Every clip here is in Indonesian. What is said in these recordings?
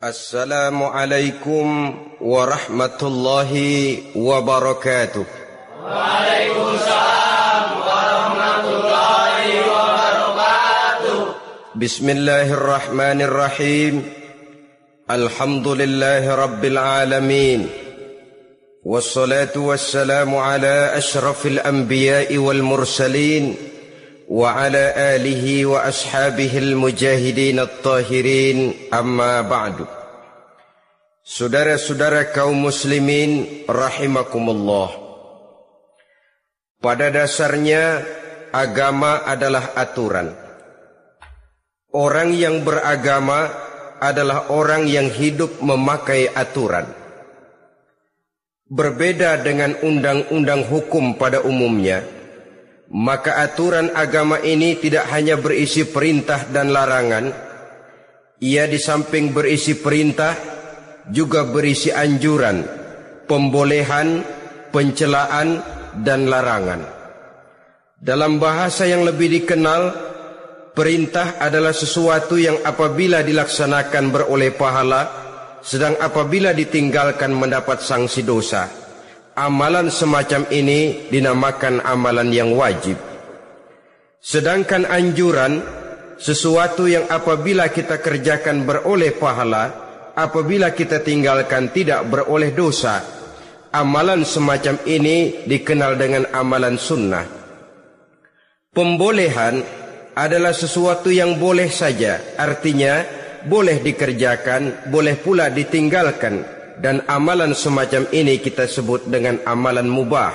Assalamualaikum warahmatullahi wabarakatuh. Waalaikumsalam warahmatullahi wabarakatuh. Bismillahirrahmanirrahim. Alhamdulillahi rabbil alamin. Wassalatu wassalamu ala ashrafil anbiya'i wal mursalin wa ala alihi wa ashabihil mujahidin at-tahirin, amma ba'du. Saudara-saudara kaum muslimin rahimakumullah. Pada dasarnya agama adalah aturan. Orang yang beragama adalah orang yang hidup memakai aturan. Berbeda dengan undang-undang hukum pada umumnya, maka aturan agama ini tidak hanya berisi perintah dan larangan. Ia di samping berisi perintah juga berisi anjuran, pembolehan, pencelaan, dan larangan. Dalam bahasa yang lebih dikenal, perintah adalah sesuatu yang apabila dilaksanakan beroleh pahala, sedang apabila ditinggalkan mendapat sanksi dosa. Amalan semacam ini dinamakan amalan yang wajib. Sedangkan anjuran, sesuatu yang apabila kita kerjakan beroleh pahala, apabila kita tinggalkan tidak beroleh dosa. Amalan semacam ini dikenal dengan amalan sunnah. Pembolehan adalah sesuatu yang boleh saja, artinya boleh dikerjakan, boleh pula ditinggalkan. Dan amalan semacam ini kita sebut dengan amalan mubah.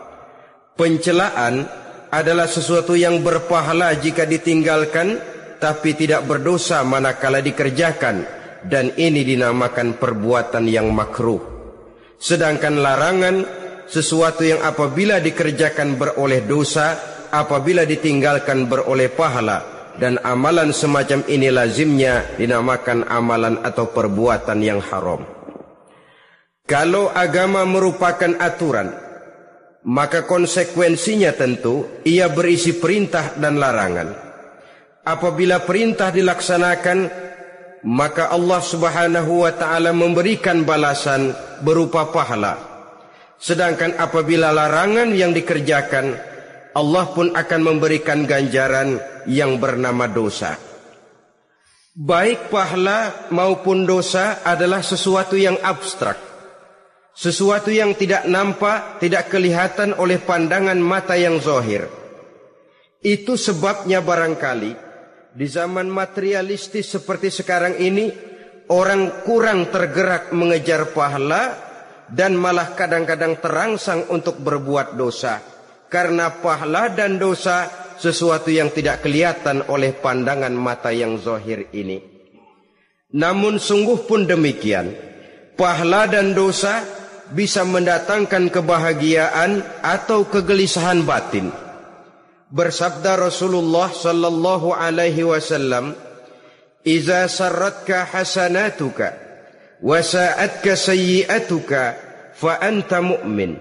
Pencelaan adalah sesuatu yang berpahala jika ditinggalkan, tapi tidak berdosa manakala dikerjakan, dan ini dinamakan perbuatan yang makruh. Sedangkan larangan, sesuatu yang apabila dikerjakan beroleh dosa, apabila ditinggalkan beroleh pahala, dan amalan semacam ini lazimnya dinamakan amalan atau perbuatan yang haram. Kalau agama merupakan aturan, maka konsekuensinya tentu ia berisi perintah dan larangan. Apabila perintah dilaksanakan, maka Allah Subhanahu wa ta'ala memberikan balasan berupa pahala. Sedangkan apabila larangan yang dikerjakan, Allah pun akan memberikan ganjaran yang bernama dosa. Baik pahala maupun dosa adalah sesuatu yang abstrak. Sesuatu yang tidak nampak, tidak kelihatan oleh pandangan mata yang zahir. Itu sebabnya barangkali di zaman materialistis seperti sekarang ini, orang kurang tergerak mengejar pahala dan malah kadang-kadang terangsang untuk berbuat dosa. Karena pahala dan dosa sesuatu yang tidak kelihatan oleh pandangan mata yang zahir ini. Namun sungguh pun demikian, pahala dan dosa bisa mendatangkan kebahagiaan atau kegelisahan batin. Bersabda Rasulullah sallallahu alaihi wasallam, "Iza sarratka hasanatuka wa sa'atka sayyi'atuka fa anta mu'min."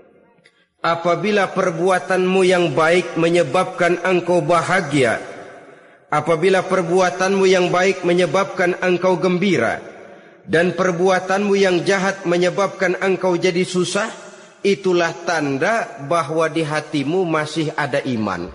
Apabila perbuatanmu yang baik menyebabkan engkau bahagia, apabila perbuatanmu yang baik menyebabkan engkau gembira, dan perbuatanmu yang jahat menyebabkan engkau jadi susah, itulah tanda bahwa di hatimu masih ada iman.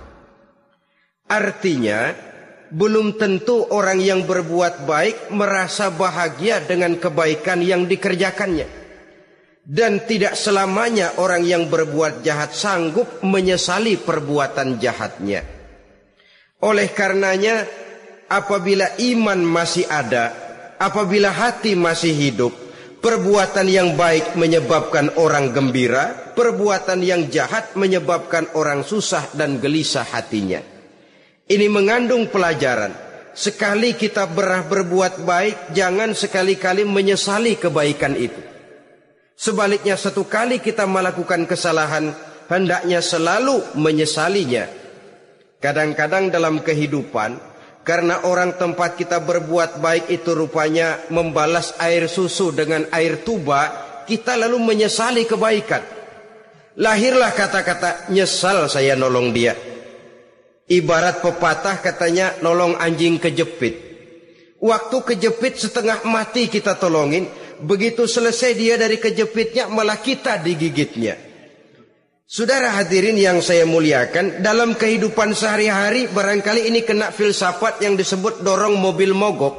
Artinya, belum tentu orang yang berbuat baik merasa bahagia dengan kebaikan yang dikerjakannya. Dan tidak selamanya orang yang berbuat jahat sanggup menyesali perbuatan jahatnya. Oleh karenanya, apabila iman masih ada, apabila hati masih hidup, perbuatan yang baik menyebabkan orang gembira, perbuatan yang jahat menyebabkan orang susah dan gelisah hatinya. Ini mengandung pelajaran. Sekali kita berbuat baik, jangan sekali-kali menyesali kebaikan itu. Sebaliknya, satu kali kita melakukan kesalahan, hendaknya selalu menyesalinya. Kadang-kadang dalam kehidupan, karena orang tempat kita berbuat baik itu rupanya membalas air susu dengan air tuba, kita lalu menyesali kebaikan. Lahirlah kata-kata, nyesal saya nolong dia. Ibarat pepatah katanya, nolong anjing kejepit. Waktu kejepit setengah mati kita tolongin. Begitu selesai dia dari kejepitnya, malah kita digigitnya. Saudara hadirin yang saya muliakan, dalam kehidupan sehari-hari barangkali ini kena filsafat yang disebut dorong mobil mogok.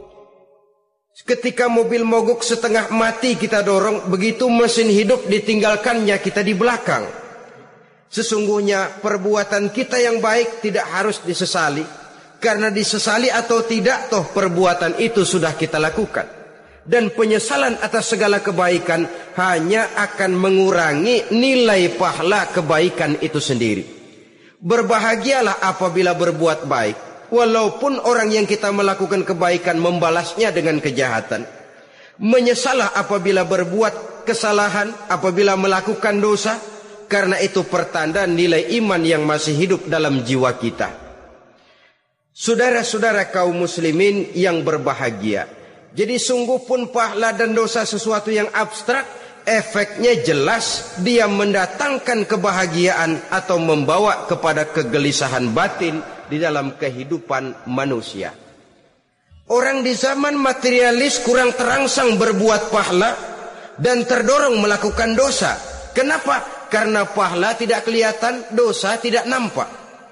Ketika mobil mogok setengah mati kita dorong, begitu mesin hidup ditinggalkannya kita di belakang. Sesungguhnya perbuatan kita yang baik tidak harus disesali. Karena disesali atau tidak, toh perbuatan itu sudah kita lakukan. Dan penyesalan atas segala kebaikan hanya akan mengurangi nilai pahala kebaikan itu sendiri. Berbahagialah apabila berbuat baik, walaupun orang yang kita melakukan kebaikan membalasnya dengan kejahatan. Menyesalah apabila berbuat kesalahan, apabila melakukan dosa, karena itu pertanda nilai iman yang masih hidup dalam jiwa kita. Saudara-saudara kaum muslimin yang berbahagia, jadi sungguh pun pahala dan dosa sesuatu yang abstrak, efeknya jelas dia mendatangkan kebahagiaan atau membawa kepada kegelisahan batin di dalam kehidupan manusia. Orang di zaman materialis kurang terangsang berbuat pahala dan terdorong melakukan dosa. Kenapa? Karena pahala tidak kelihatan, dosa tidak nampak.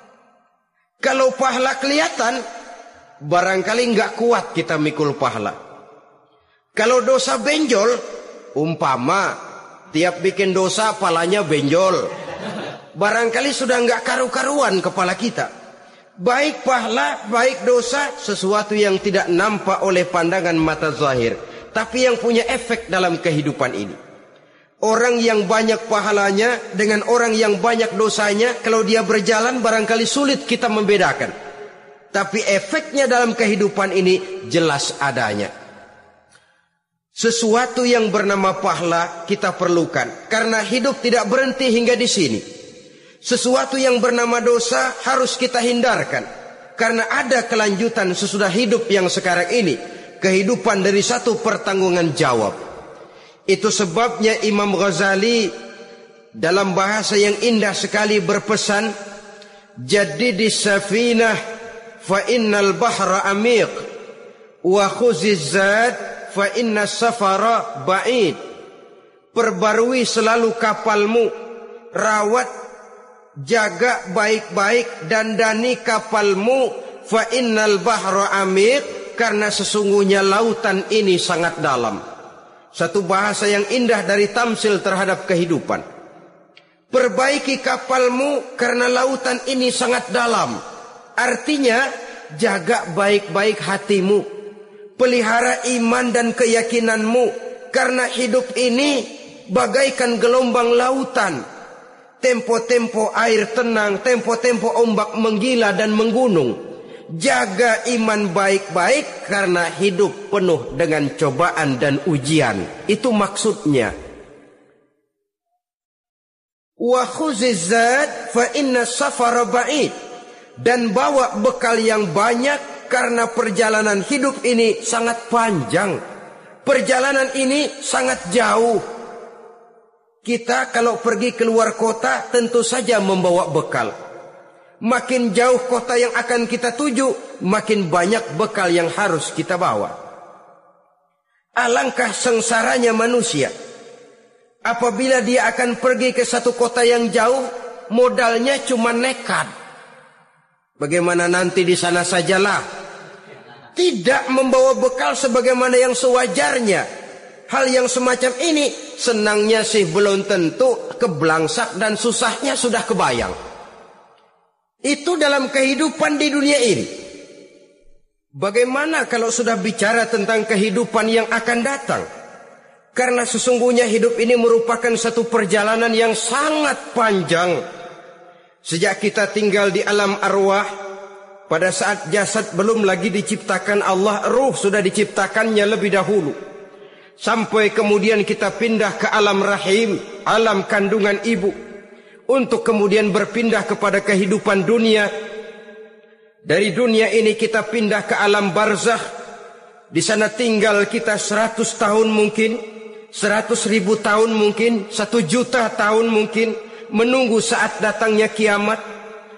Kalau pahala kelihatan, barangkali nggak kuat kita mikul pahala. Kalau dosa benjol, umpama tiap bikin dosa palanya benjol, barangkali sudah nggak karu-karuan kepala kita. Baik pahala, baik dosa, sesuatu yang tidak nampak oleh pandangan mata zahir, tapi yang punya efek dalam kehidupan ini. Orang yang banyak pahalanya dengan orang yang banyak dosanya, kalau dia berjalan barangkali sulit kita membedakan. Tapi efeknya dalam kehidupan ini jelas adanya. Sesuatu yang bernama pahala kita perlukan, karena hidup tidak berhenti hingga di sini. Sesuatu yang bernama dosa harus kita hindarkan, karena ada kelanjutan sesudah hidup yang sekarang ini, kehidupan dari satu pertanggungan jawab. Itu sebabnya Imam Ghazali dalam bahasa yang indah sekali berpesan, "Jaddidis safinah fa innal bahra amiq wa khuziz zad fa inna safara ba'id." Perbarui selalu kapalmu, rawat, jaga baik-baik, dandani kapalmu, fa innal bahra amiq, karena sesungguhnya lautan ini sangat dalam. Satu bahasa yang indah dari tamsil terhadap kehidupan. Perbaiki kapalmu karena lautan ini sangat dalam. Artinya jaga baik-baik hatimu, pelihara iman dan keyakinanmu, karena hidup ini bagaikan gelombang lautan. Tempo-tempo air tenang, tempo-tempo ombak menggila dan menggunung. Jaga iman baik-baik karena hidup penuh dengan cobaan dan ujian. Itu maksudnya. Wa khuziz zad fa inna safara ba'id. Dan bawa bekal yang banyak karena perjalanan hidup ini sangat panjang. Perjalanan ini sangat jauh. Kita kalau pergi keluar kota tentu saja membawa bekal. Makin jauh kota yang akan kita tuju, makin banyak bekal yang harus kita bawa. Alangkah sengsaranya manusia apabila dia akan pergi ke satu kota yang jauh, modalnya cuma nekat. Bagaimana nanti di sana sajalah. Tidak membawa bekal sebagaimana yang sewajarnya. Hal yang semacam ini senangnya sih belum tentu, keblangsak dan susahnya sudah kebayang. Itu dalam kehidupan di dunia ini. Bagaimana kalau sudah bicara tentang kehidupan yang akan datang? Karena sesungguhnya hidup ini merupakan satu perjalanan yang sangat panjang. Sejak kita tinggal di alam arwah, pada saat jasad belum lagi diciptakan Allah, ruh sudah diciptakannya lebih dahulu. Sampai kemudian kita pindah ke alam rahim, alam kandungan ibu. Untuk kemudian berpindah kepada kehidupan dunia. Dari dunia ini kita pindah ke alam barzakh. Di sana tinggal kita 100 tahun mungkin, 100.000 tahun mungkin, 1 juta tahun mungkin, menunggu saat datangnya kiamat.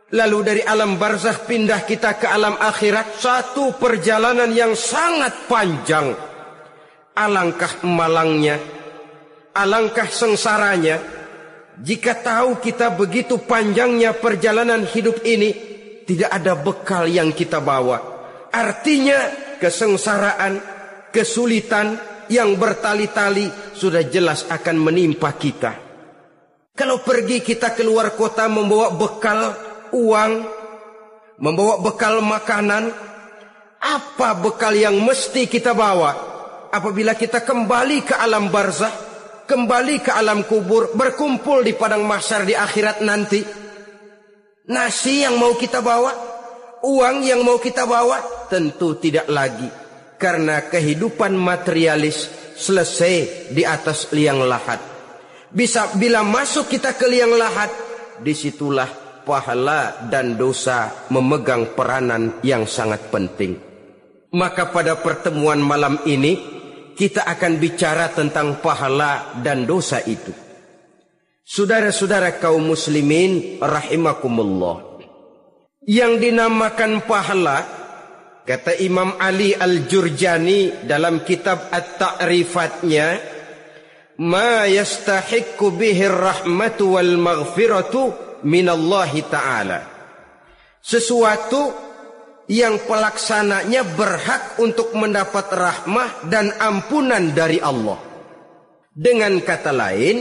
Lalu dari alam barzakh pindah kita ke alam akhirat. Satu perjalanan yang sangat panjang. Alangkah malangnya, alangkah sengsaranya jika tahu kita begitu panjangnya perjalanan hidup ini, tidak ada bekal yang kita bawa. Artinya kesengsaraan, kesulitan yang bertali-tali sudah jelas akan menimpa kita. Kalau pergi kita keluar kota membawa bekal uang, membawa bekal makanan, apa bekal yang mesti kita bawa? Apabila kita kembali ke alam barzakh, kembali ke alam kubur, berkumpul di padang mahsyar di akhirat nanti, nasi yang mau kita bawa, uang yang mau kita bawa, tentu tidak lagi. Karena kehidupan materialis selesai di atas liang lahat. Bila masuk kita ke liang lahat, disitulah pahala dan dosa memegang peranan yang sangat penting. Maka pada pertemuan malam ini kita akan bicara tentang pahala dan dosa itu. Saudara-saudara kaum muslimin rahimakumullah, yang dinamakan pahala, kata Imam Ali Al-Jurjani dalam kitab At-Ta'rifatnya, ma yastahiqqu bihi ar-rahmatu wal maghfiratu minallahi ta'ala. Sesuatu yang pelaksananya berhak untuk mendapat rahmah dan ampunan dari Allah. Dengan kata lain,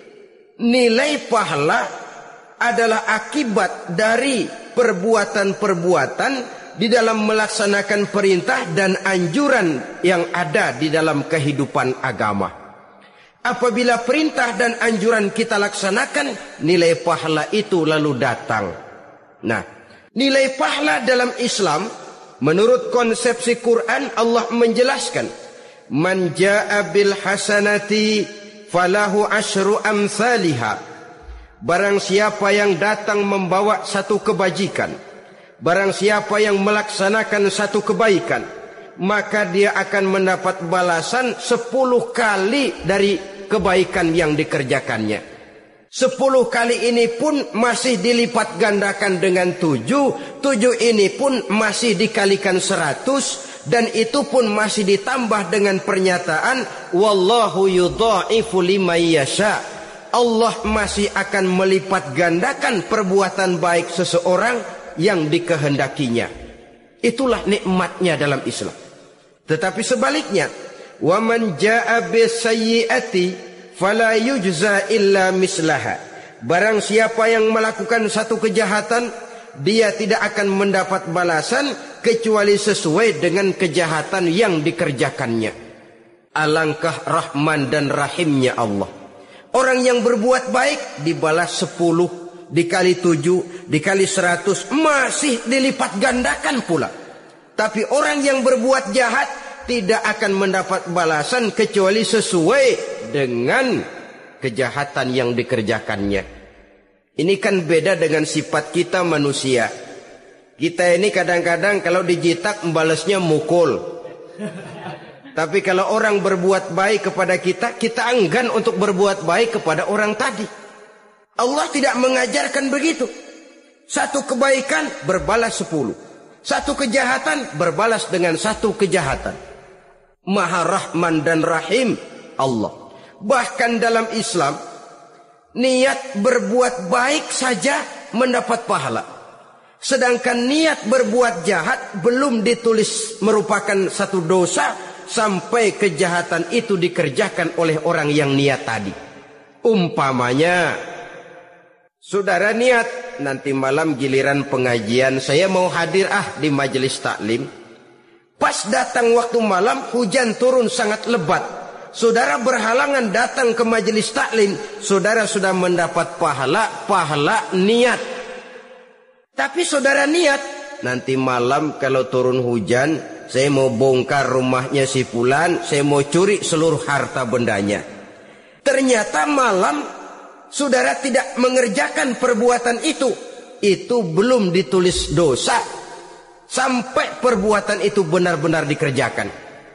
nilai pahala adalah akibat dari perbuatan-perbuatan di dalam melaksanakan perintah dan anjuran yang ada di dalam kehidupan agama. Apabila perintah dan anjuran kita laksanakan, nilai pahala itu lalu datang. Nah, nilai pahala dalam Islam menurut konsepsi Quran, Allah menjelaskan, man jaa bil hasanati falahu asyru amsalihha. Barang siapa yang datang membawa satu kebajikan, barang siapa yang melaksanakan satu kebaikan, maka dia akan mendapat balasan 10 kali dari kebaikan yang dikerjakannya. 10 kali ini pun masih dilipat gandakan dengan 7. 7 ini pun masih dikalikan 100. Dan itu pun masih ditambah dengan pernyataan wallahu yudha'ifu liman yasha. Allah masih akan melipat gandakan perbuatan baik seseorang yang dikehendakinya. Itulah nikmatnya dalam Islam. Tetapi sebaliknya, wa man jaa bisayyi'ati fala yujza illa mislaha. Barang siapa yang melakukan satu kejahatan, dia tidak akan mendapat balasan kecuali sesuai dengan kejahatan yang dikerjakannya. Alangkah rahman dan rahimnya Allah. Orang yang berbuat baik dibalas 10, dikali 7, dikali 100, masih dilipat gandakan pula. Tapi orang yang berbuat jahat tidak akan mendapat balasan kecuali sesuai dengan kejahatan yang dikerjakannya. Ini kan beda dengan sifat kita manusia. Kita ini kadang-kadang kalau dijitak membalasnya mukul. Tapi kalau orang berbuat baik kepada kita, kita enggan untuk berbuat baik kepada orang tadi. Allah tidak mengajarkan begitu. Satu kebaikan berbalas 10. Satu kejahatan berbalas dengan satu kejahatan. Maha Rahman dan Rahim Allah. Bahkan dalam Islam, niat berbuat baik saja mendapat pahala. Sedangkan niat berbuat jahat belum ditulis merupakan satu dosa sampai kejahatan itu dikerjakan oleh orang yang niat tadi. Umpamanya, saudara niat nanti malam giliran pengajian saya mau hadir di majelis taklim. Pas datang waktu malam hujan turun sangat lebat. Saudara berhalangan datang ke majelis taklim, saudara sudah mendapat pahala niat. Tapi saudara niat nanti malam kalau turun hujan, saya mau bongkar rumahnya si fulan, saya mau curi seluruh harta bendanya. Ternyata malam saudara tidak mengerjakan perbuatan itu belum ditulis dosa sampai perbuatan itu benar-benar dikerjakan.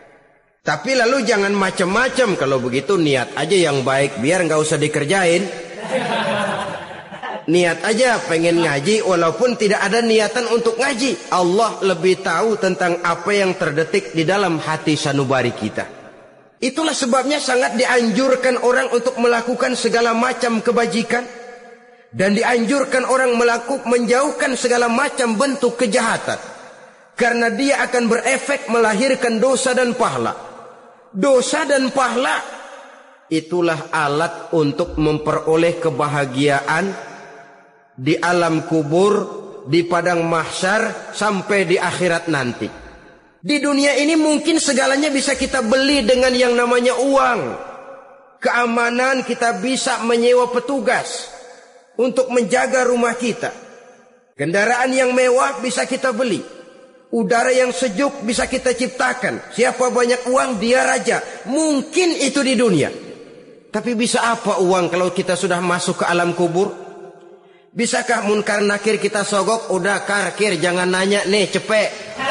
Tapi lalu jangan macam-macam. Kalau begitu niat aja yang baik, biar nggak usah dikerjain. Niat aja pengen ngaji walaupun tidak ada niatan untuk ngaji. Allah lebih tahu tentang apa yang terdetik di dalam hati sanubari kita. Itulah sebabnya sangat dianjurkan orang untuk melakukan segala macam kebajikan. Dan dianjurkan orang menjauhkan segala macam bentuk kejahatan. Karena dia akan berefek melahirkan dosa dan pahala. Dosa dan pahala itulah alat untuk memperoleh kebahagiaan di alam kubur, di padang mahsyar, sampai di akhirat nanti. Di dunia ini mungkin segalanya bisa kita beli dengan yang namanya uang. Keamanan kita bisa menyewa petugas untuk menjaga rumah kita. Kendaraan yang mewah bisa kita beli. Udara yang sejuk bisa kita ciptakan. Siapa banyak uang dia raja. Mungkin itu di dunia. Tapi bisa apa uang kalau kita sudah masuk ke alam kubur? Bisakah munkar nakir kita sogok? Udah karkir, jangan nanya nih, cepet.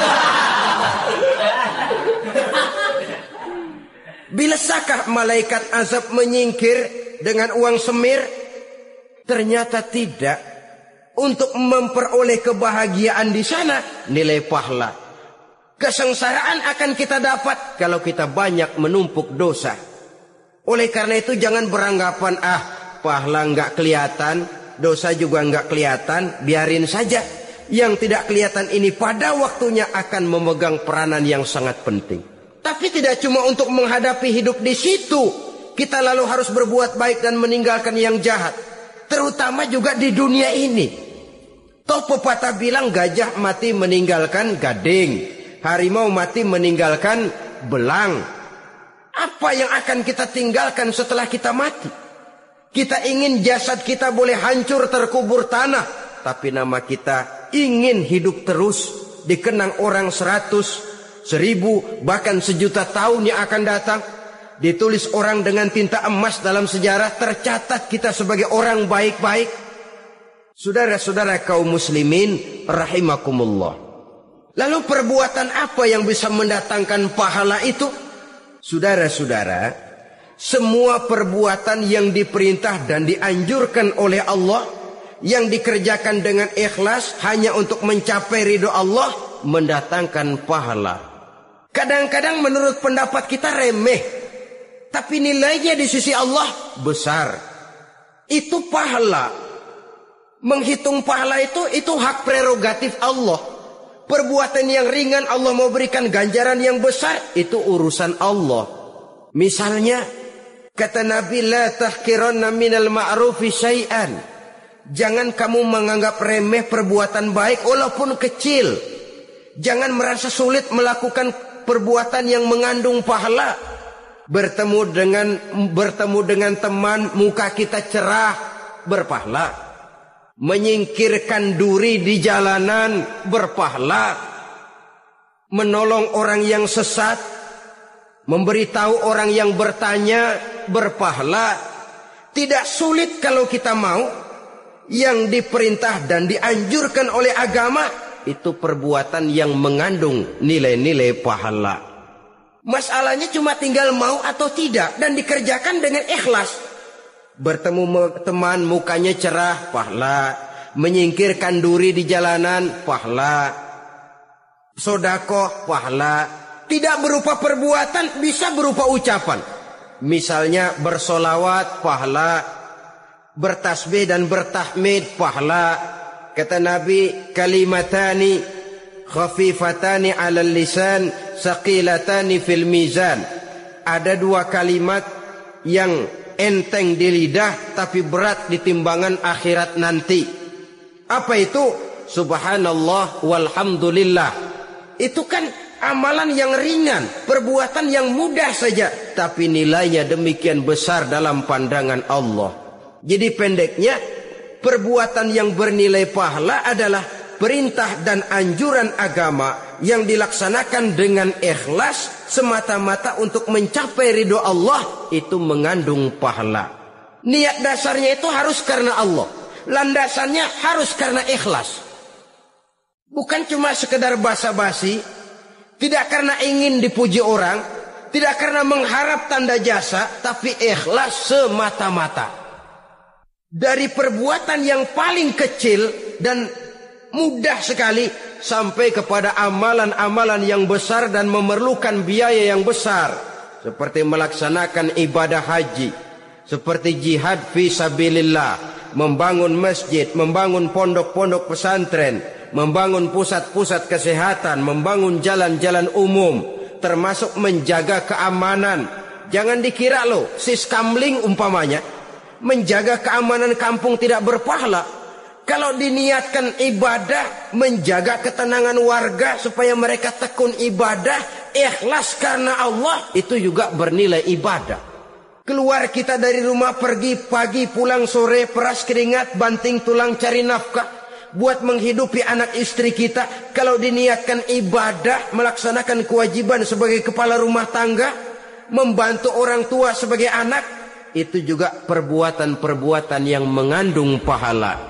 Bisakah malaikat azab menyingkir dengan uang semir? Ternyata tidak. Untuk memperoleh kebahagiaan di sana, nilai pahala. Kesengsaraan akan kita dapat kalau kita banyak menumpuk dosa. Oleh karena itu jangan beranggapan, pahala nggak kelihatan, dosa juga nggak kelihatan, biarin saja. Yang tidak kelihatan ini pada waktunya akan memegang peranan yang sangat penting. Tapi tidak cuma untuk menghadapi hidup di situ, kita lalu harus berbuat baik dan meninggalkan yang jahat. Terutama juga di dunia ini. Toh pepatah bilang gajah mati meninggalkan gading, harimau mati meninggalkan belang. Apa yang akan kita tinggalkan setelah kita mati? Kita ingin jasad kita boleh hancur terkubur tanah, tapi nama kita ingin hidup terus, dikenang orang 100, 1000, bahkan 1.000.000 tahun yang akan datang. Ditulis orang dengan tinta emas dalam sejarah, tercatat kita sebagai orang baik-baik. Saudara-saudara kaum muslimin rahimakumullah. Lalu perbuatan apa yang bisa mendatangkan pahala itu? Saudara-saudara, semua perbuatan yang diperintah dan dianjurkan oleh Allah, yang dikerjakan dengan ikhlas hanya untuk mencapai ridho Allah, mendatangkan pahala. Kadang-kadang menurut pendapat kita remeh, tapi nilainya di sisi Allah besar. Itu pahala. Menghitung pahala itu hak prerogatif Allah. Perbuatan yang ringan Allah mau berikan ganjaran yang besar, itu urusan Allah. Misalnya, kata Nabi, la tahkiranna minal ma'rufi syai'an. Jangan kamu menganggap remeh perbuatan baik walaupun kecil. Jangan merasa sulit melakukan perbuatan yang mengandung pahala. Bertemu dengan teman, muka kita cerah, berpahala. Menyingkirkan duri di jalanan, berpahala. Menolong orang yang sesat, memberitahu orang yang bertanya, berpahala. Tidak sulit kalau kita mau. Yang diperintah dan dianjurkan oleh agama, itu perbuatan yang mengandung nilai-nilai pahala. Masalahnya cuma tinggal mau atau tidak, dan dikerjakan dengan ikhlas. Bertemu teman, mukanya cerah, pahala. Menyingkirkan duri di jalanan, pahala. Sedekah, pahala. Tidak berupa perbuatan, bisa berupa ucapan. Misalnya bersolawat, pahala. Bertasbih dan bertahmid, pahala. Kata Nabi, kalimatani khafifatani 'alal lisan, saqilatani fil mizan. Ada 2 kalimat yang enteng di lidah tapi berat di timbangan akhirat nanti. Apa itu? Subhanallah walhamdulillah. Itu kan amalan yang ringan, perbuatan yang mudah saja, tapi nilainya demikian besar dalam pandangan Allah. Jadi pendeknya, perbuatan yang bernilai pahala adalah perintah dan anjuran agama yang dilaksanakan dengan ikhlas semata-mata untuk mencapai ridho Allah, itu mengandung pahala. Niat dasarnya itu harus karena Allah, landasannya harus karena ikhlas. Bukan cuma sekedar basa-basi, tidak karena ingin dipuji orang, tidak karena mengharap tanda jasa, tapi ikhlas semata-mata. Dari perbuatan yang paling kecil dan mudah sekali sampai kepada amalan-amalan yang besar dan memerlukan biaya yang besar, seperti melaksanakan ibadah haji, seperti jihad fi sabilillah, membangun masjid, membangun pondok-pondok pesantren, membangun pusat-pusat kesehatan, membangun jalan-jalan umum, termasuk menjaga keamanan. Jangan dikira loh, siskamling umpamanya, menjaga keamanan kampung tidak berpahala. Kalau diniatkan ibadah, menjaga ketenangan warga supaya mereka tekun ibadah, ikhlas karena Allah, itu juga bernilai ibadah. Keluar kita dari rumah, pergi pagi, pulang sore, peras keringat, banting tulang cari nafkah buat menghidupi anak istri kita. Kalau diniatkan ibadah, melaksanakan kewajiban sebagai kepala rumah tangga, membantu orang tua sebagai anak, itu juga perbuatan-perbuatan yang mengandung pahala.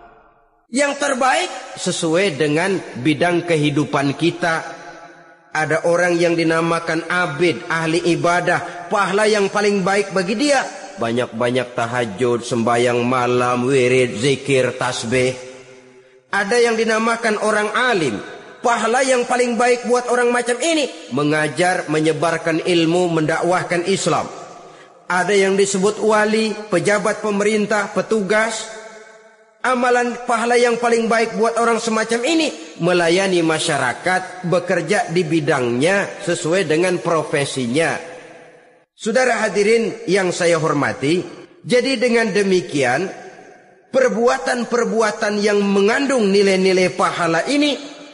Yang terbaik sesuai dengan bidang kehidupan kita. Ada orang yang dinamakan abid, ahli ibadah, pahala yang paling baik bagi dia banyak-banyak tahajud, sembahyang malam, wirid, zikir, tasbih. Ada yang dinamakan orang alim, pahala yang paling baik buat orang macam ini mengajar, menyebarkan ilmu, mendakwahkan Islam. Ada yang disebut wali, pejabat pemerintah, petugas. Amalan pahala yang paling baik buat orang semacam ini melayani masyarakat, bekerja di bidangnya sesuai dengan profesinya. Saudara hadirin yang saya hormati, jadi dengan demikian perbuatan-perbuatan yang mengandung nilai-nilai pahala ini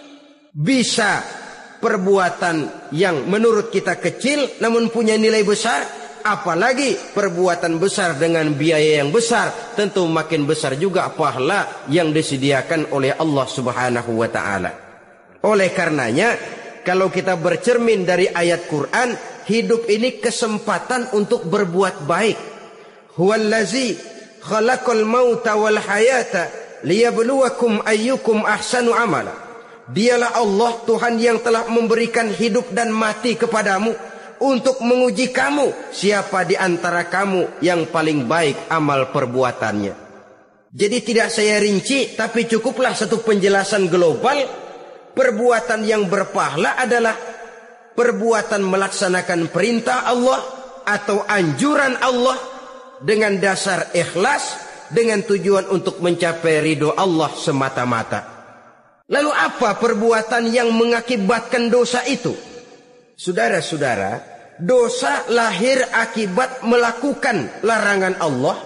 bisa perbuatan yang menurut kita kecil namun punya nilai besar. Apalagi perbuatan besar dengan biaya yang besar, tentu makin besar juga pahala yang disediakan oleh Allah Subhanahu wa ta'ala. Oleh karenanya, kalau kita bercermin dari ayat Quran, hidup ini kesempatan untuk berbuat baik. Huwallazi khalaqal mauta wal hayata liyabluwakum ayyukum ahsanu amala. Dialah Allah, Tuhan yang telah memberikan hidup dan mati kepadamu untuk menguji kamu, siapa di antara kamu yang paling baik amal perbuatannya. Jadi tidak saya rinci, tapi cukuplah satu penjelasan global. Perbuatan yang berpahala adalah perbuatan melaksanakan perintah Allah atau anjuran Allah dengan dasar ikhlas, dengan tujuan untuk mencapai ridho Allah semata-mata. Lalu apa perbuatan yang mengakibatkan dosa itu? Saudara-saudara, dosa lahir akibat melakukan larangan Allah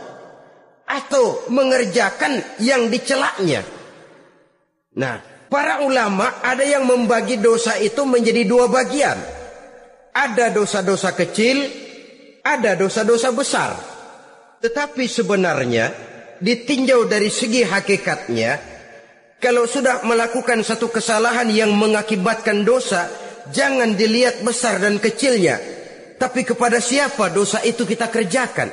atau mengerjakan yang dicelaknya. Nah, para ulama ada yang membagi dosa itu menjadi dua bagian. Ada dosa-dosa kecil, ada dosa-dosa besar. Tetapi sebenarnya ditinjau dari segi hakikatnya, kalau sudah melakukan satu kesalahan yang mengakibatkan dosa, jangan dilihat besar dan kecilnya, tapi kepada siapa dosa itu kita kerjakan.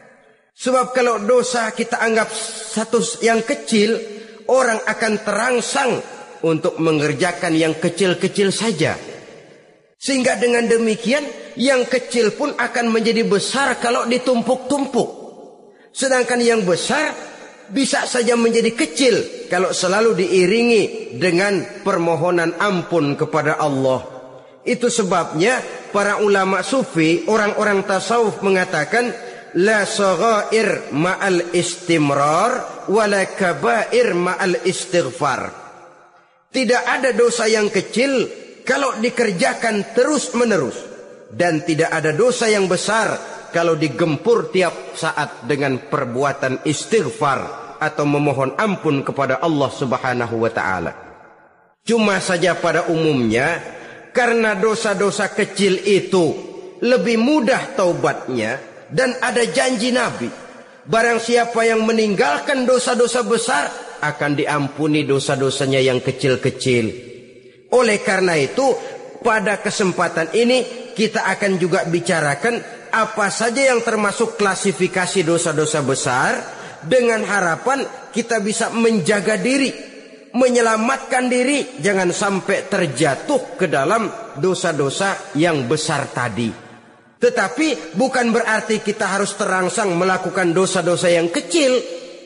Sebab kalau dosa kita anggap satu yang kecil, orang akan terangsang untuk mengerjakan yang kecil-kecil saja. Sehingga dengan demikian, yang kecil pun akan menjadi besar kalau ditumpuk-tumpuk. Sedangkan yang besar bisa saja menjadi kecil kalau selalu diiringi dengan permohonan ampun kepada Allah. Itu sebabnya para ulama sufi, orang-orang tasawuf mengatakan la saghair ma'al istimrar wala kabair ma'al istighfar. Tidak ada dosa yang kecil kalau dikerjakan terus-menerus, dan tidak ada dosa yang besar kalau digempur tiap saat dengan perbuatan istighfar atau memohon ampun kepada Allah Subhanahu wa ta'ala. Cuma saja pada umumnya, karena dosa-dosa kecil itu lebih mudah taubatnya, dan ada janji Nabi, barang siapa yang meninggalkan dosa-dosa besar akan diampuni dosa-dosanya yang kecil-kecil. Oleh karena itu, pada kesempatan ini kita akan juga bicarakan apa saja yang termasuk klasifikasi dosa-dosa besar, dengan harapan kita bisa menjaga diri, menyelamatkan diri, jangan sampai terjatuh ke dalam dosa-dosa yang besar tadi. Tetapi bukan berarti kita harus terangsang melakukan dosa-dosa yang kecil.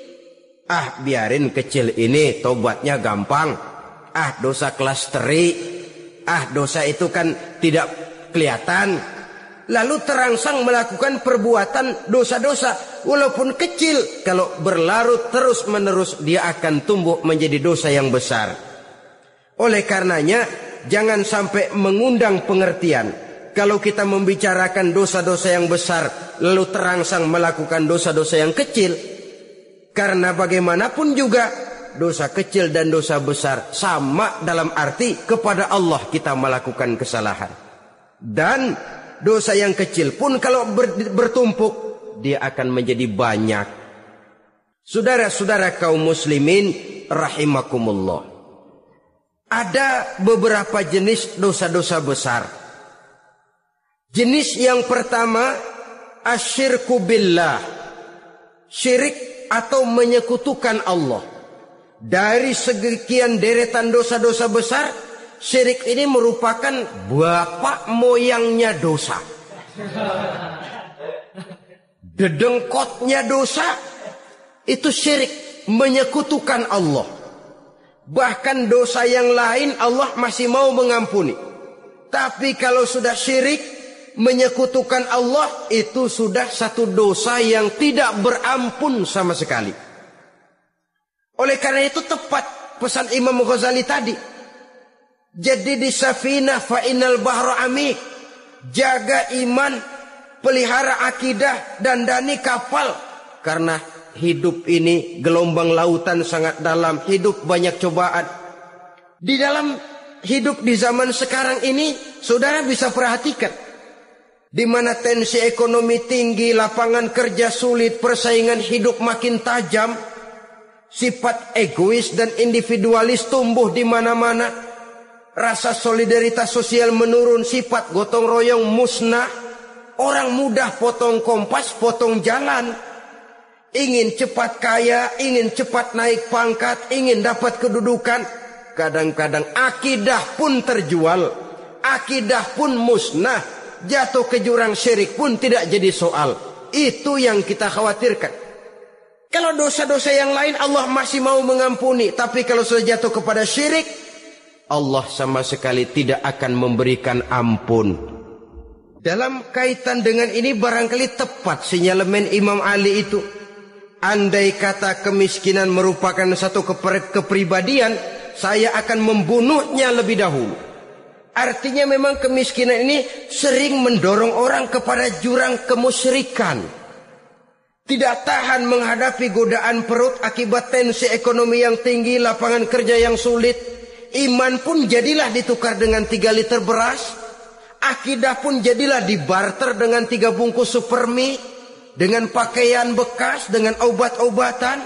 Ah, biarin kecil ini, tobatnya gampang. Ah, dosa kelas teri. Ah, dosa itu kan tidak kelihatan. Lalu terangsang melakukan perbuatan dosa-dosa. Walaupun kecil, kalau berlarut terus-menerus, dia akan tumbuh menjadi dosa yang besar. Oleh karenanya, jangan sampai mengundang pengertian. Kalau kita membicarakan dosa-dosa yang besar, lalu terangsang melakukan dosa-dosa yang kecil, karena bagaimanapun juga dosa kecil dan dosa besar sama dalam arti kepada Allah kita melakukan kesalahan. Dan dosa yang kecil pun kalau bertumpuk, dia akan menjadi banyak. Saudara-saudara kaum muslimin rahimakumullah, ada beberapa jenis dosa-dosa besar. Jenis yang pertama, asyirku billah, syirik atau menyekutukan Allah. Dari sekian deretan dosa-dosa besar, syirik ini merupakan bapak moyangnya dosa. Dedengkotnya dosa itu syirik, menyekutukan Allah. Bahkan dosa yang lain Allah masih mau mengampuni. Tapi kalau sudah syirik, menyekutukan Allah, itu sudah satu dosa yang tidak berampun sama sekali. Oleh karena itu tepat pesan Imam Ghazali tadi. Jadi di safinah fa innal bahra amik. Jaga iman, pelihara akidah, dandani kapal. Karena hidup ini gelombang lautan sangat dalam, hidup banyak cobaan. Di dalam hidup di zaman sekarang ini, saudara bisa perhatikan, di mana tensi ekonomi tinggi, lapangan kerja sulit, persaingan hidup makin tajam, sifat egois dan individualis tumbuh di mana-mana, rasa solidaritas sosial menurun, sifat gotong royong musnah, orang mudah potong kompas, potong jalan, ingin cepat kaya, ingin cepat naik pangkat, ingin dapat kedudukan. Kadang-kadang akidah pun terjual, akidah pun musnah. Jatuh ke jurang syirik pun tidak jadi soal. Itu yang kita khawatirkan. Kalau dosa-dosa yang lain Allah masih mau mengampuni, tapi kalau sudah jatuh kepada syirik, Allah sama sekali tidak akan memberikan ampun. Dalam kaitan dengan ini barangkali tepat sinyalemen Imam Ali itu. Andai kata kemiskinan merupakan satu kepribadian, saya akan membunuhnya lebih dahulu. Artinya memang kemiskinan ini sering mendorong orang kepada jurang kemusyrikan. Tidak tahan menghadapi godaan perut akibat tensi ekonomi yang tinggi, lapangan kerja yang sulit. Iman pun jadilah ditukar dengan 3 liter beras. Akidah pun jadilah dibarter dengan 3 bungkus supermi, dengan pakaian bekas, dengan obat-obatan.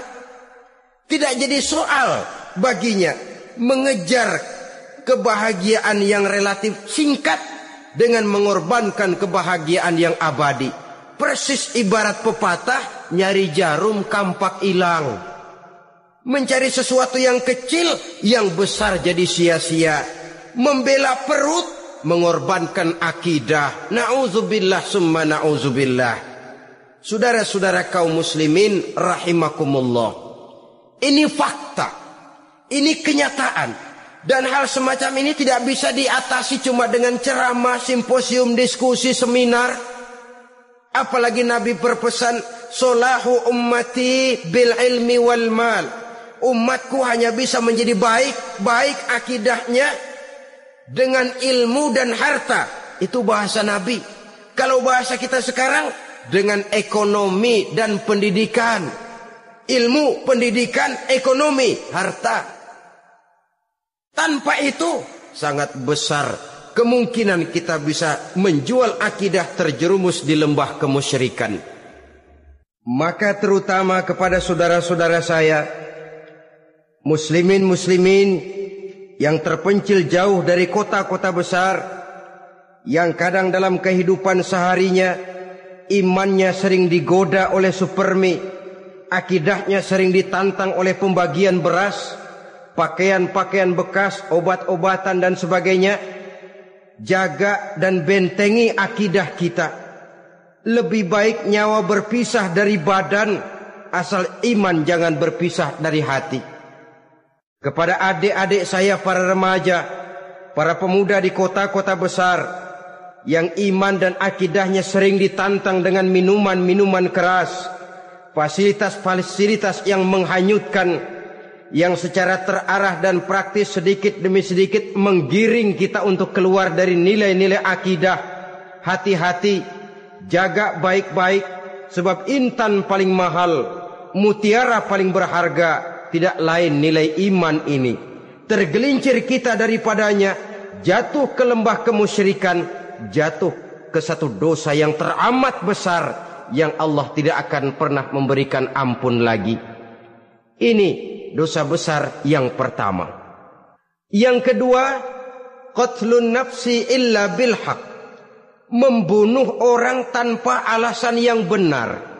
Tidak jadi soal baginya mengejar kebahagiaan yang relatif singkat dengan mengorbankan kebahagiaan yang abadi. Persis ibarat pepatah, nyari jarum kampak hilang. Mencari sesuatu yang kecil, yang besar jadi sia-sia. Membela perut, mengorbankan akidah. Na'udzubillah summa na'udzubillah. Saudara-saudara kaum muslimin rahimakumullah, ini fakta, ini kenyataan. Dan hal semacam ini tidak bisa diatasi cuma dengan ceramah, simposium, diskusi, seminar. Apalagi Nabi berpesan, solahu ummati bil ilmi wal mal. Umatku hanya bisa menjadi baik akidahnya dengan ilmu dan harta. Itu bahasa Nabi. Kalau bahasa kita sekarang, dengan ekonomi dan pendidikan. Ilmu, pendidikan, ekonomi, harta. Tanpa itu sangat besar kemungkinan kita bisa menjual akidah terjerumus di lembah kemusyrikan. Maka terutama kepada saudara-saudara saya, muslimin yang terpencil jauh dari kota-kota besar, yang kadang dalam kehidupan seharinya imannya sering digoda oleh supermi, akidahnya sering ditantang oleh pembagian beras, pakaian-pakaian bekas, obat-obatan dan sebagainya. Jaga dan bentengi akidah kita. Lebih baik nyawa berpisah dari badan asal iman jangan berpisah dari hati. Kepada adik-adik saya para remaja, para pemuda di kota-kota besar yang iman dan akidahnya sering ditantang dengan minuman-minuman keras, fasilitas-fasilitas yang menghanyutkan, yang secara terarah dan praktis sedikit demi sedikit menggiring kita untuk keluar dari nilai-nilai akidah. Hati-hati, jaga baik-baik, sebab intan paling mahal, mutiara paling berharga tidak lain nilai iman ini. Tergelincir kita daripadanya, jatuh ke lembah kemusyrikan, jatuh ke satu dosa yang teramat besar yang Allah tidak akan pernah memberikan ampun lagi. Ini dosa besar yang pertama. Yang kedua, qatlun nafsi illa bil haq, membunuh orang tanpa alasan yang benar.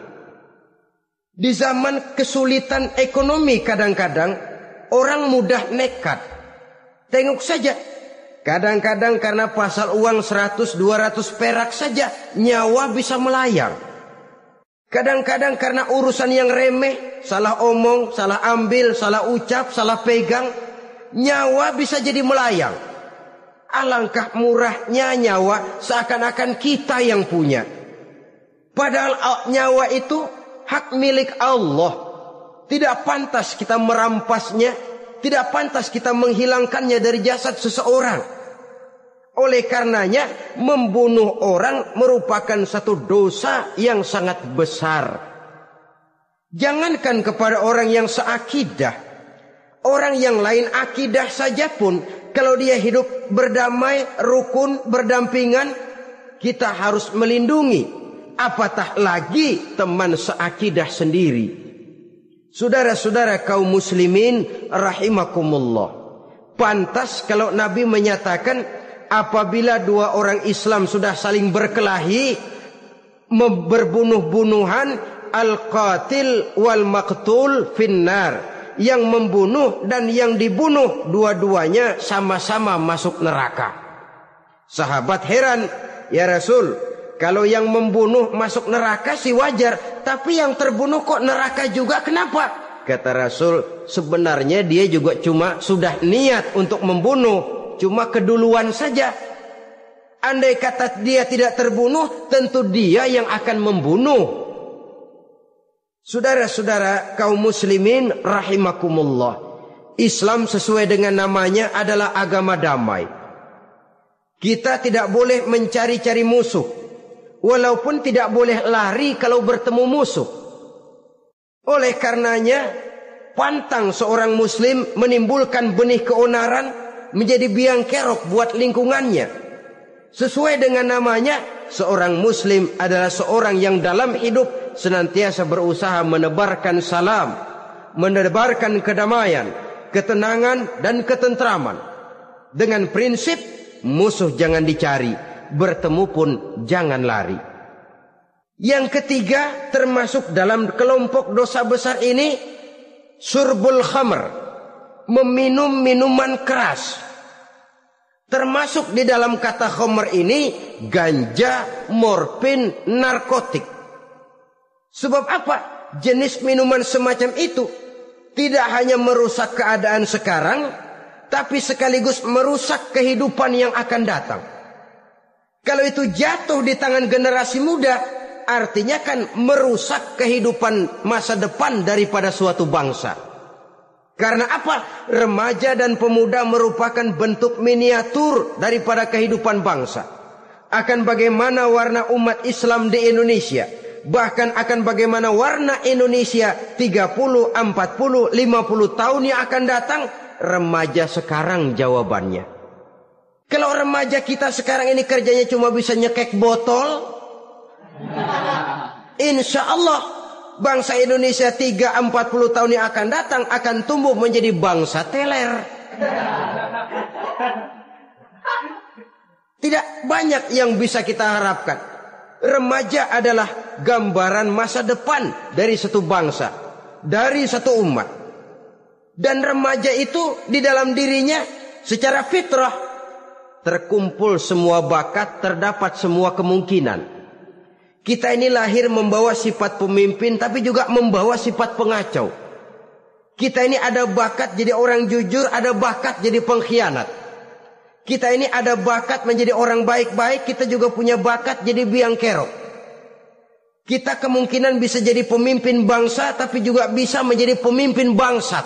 Di zaman kesulitan ekonomi kadang-kadang orang mudah nekat. Tengok saja, kadang-kadang karena pasal uang 100-200 perak saja nyawa bisa melayang. Kadang-kadang karena urusan yang remeh, salah omong, salah ambil, salah ucap, salah pegang, nyawa bisa jadi melayang. Alangkah murahnya nyawa, seakan-akan kita yang punya. Padahal nyawa itu hak milik Allah. Tidak pantas kita merampasnya, tidak pantas kita menghilangkannya dari jasad seseorang. Oleh karenanya, membunuh orang merupakan satu dosa yang sangat besar. Jangankan kepada orang yang seakidah, orang yang lain akidah saja pun, kalau dia hidup berdamai, rukun, berdampingan, kita harus melindungi. Apatah lagi teman seakidah sendiri. Saudara-saudara kaum muslimin rahimakumullah, pantas kalau Nabi menyatakan, apabila dua orang Islam sudah saling berkelahi, berbunuh-bunuhan, al-qatil wal maqtul finnar, yang membunuh dan yang dibunuh dua-duanya sama-sama masuk neraka. Sahabat heran, ya Rasul, kalau yang membunuh masuk neraka sih wajar, tapi yang terbunuh kok neraka juga, kenapa? Kata Rasul, sebenarnya dia juga cuma sudah niat untuk membunuh, cuma keduluan saja. Andai kata dia tidak terbunuh, tentu dia yang akan membunuh. Saudara-saudara kaum muslimin rahimakumullah, Islam sesuai dengan namanya adalah agama damai. Kita tidak boleh mencari-cari musuh, walaupun tidak boleh lari kalau bertemu musuh. Oleh karenanya, pantang seorang muslim menimbulkan benih keonaran menjadi biang kerok buat lingkungannya. Sesuai dengan namanya, seorang muslim adalah seorang yang dalam hidup senantiasa berusaha menebarkan salam, menebarkan kedamaian, ketenangan dan ketentraman. Dengan prinsip musuh jangan dicari, bertemu pun jangan lari. Yang ketiga, termasuk dalam kelompok dosa besar ini, surbul khamr, meminum minuman keras. Termasuk di dalam kata khamr ini ganja, morfin, narkotik. Sebab apa? Jenis minuman semacam itu tidak hanya merusak keadaan sekarang, tapi sekaligus merusak kehidupan yang akan datang. Kalau itu jatuh di tangan generasi muda, artinya kan merusak kehidupan masa depan daripada suatu bangsa. Karena apa? Remaja dan pemuda merupakan bentuk miniatur daripada kehidupan bangsa. Akan bagaimana warna umat Islam di Indonesia, bahkan akan bagaimana warna Indonesia 30, 40, 50 tahun yang akan datang, remaja sekarang jawabannya. Kalau remaja kita sekarang ini kerjanya cuma bisa nyekek botol, insya Allah bangsa Indonesia 30-40 tahun yang akan datang akan tumbuh menjadi bangsa teler. Tidak banyak yang bisa kita harapkan. Remaja adalah gambaran masa depan dari satu bangsa, dari satu umat. Dan remaja itu di dalam dirinya secara fitrah terkumpul semua bakat, terdapat semua kemungkinan. Kita ini lahir membawa sifat pemimpin, tapi juga membawa sifat pengacau. Kita ini ada bakat jadi orang jujur, ada bakat jadi pengkhianat. Kita ini ada bakat menjadi orang baik-baik, kita juga punya bakat jadi biang kerok. Kita kemungkinan bisa jadi pemimpin bangsa, tapi juga bisa menjadi pemimpin bangsat.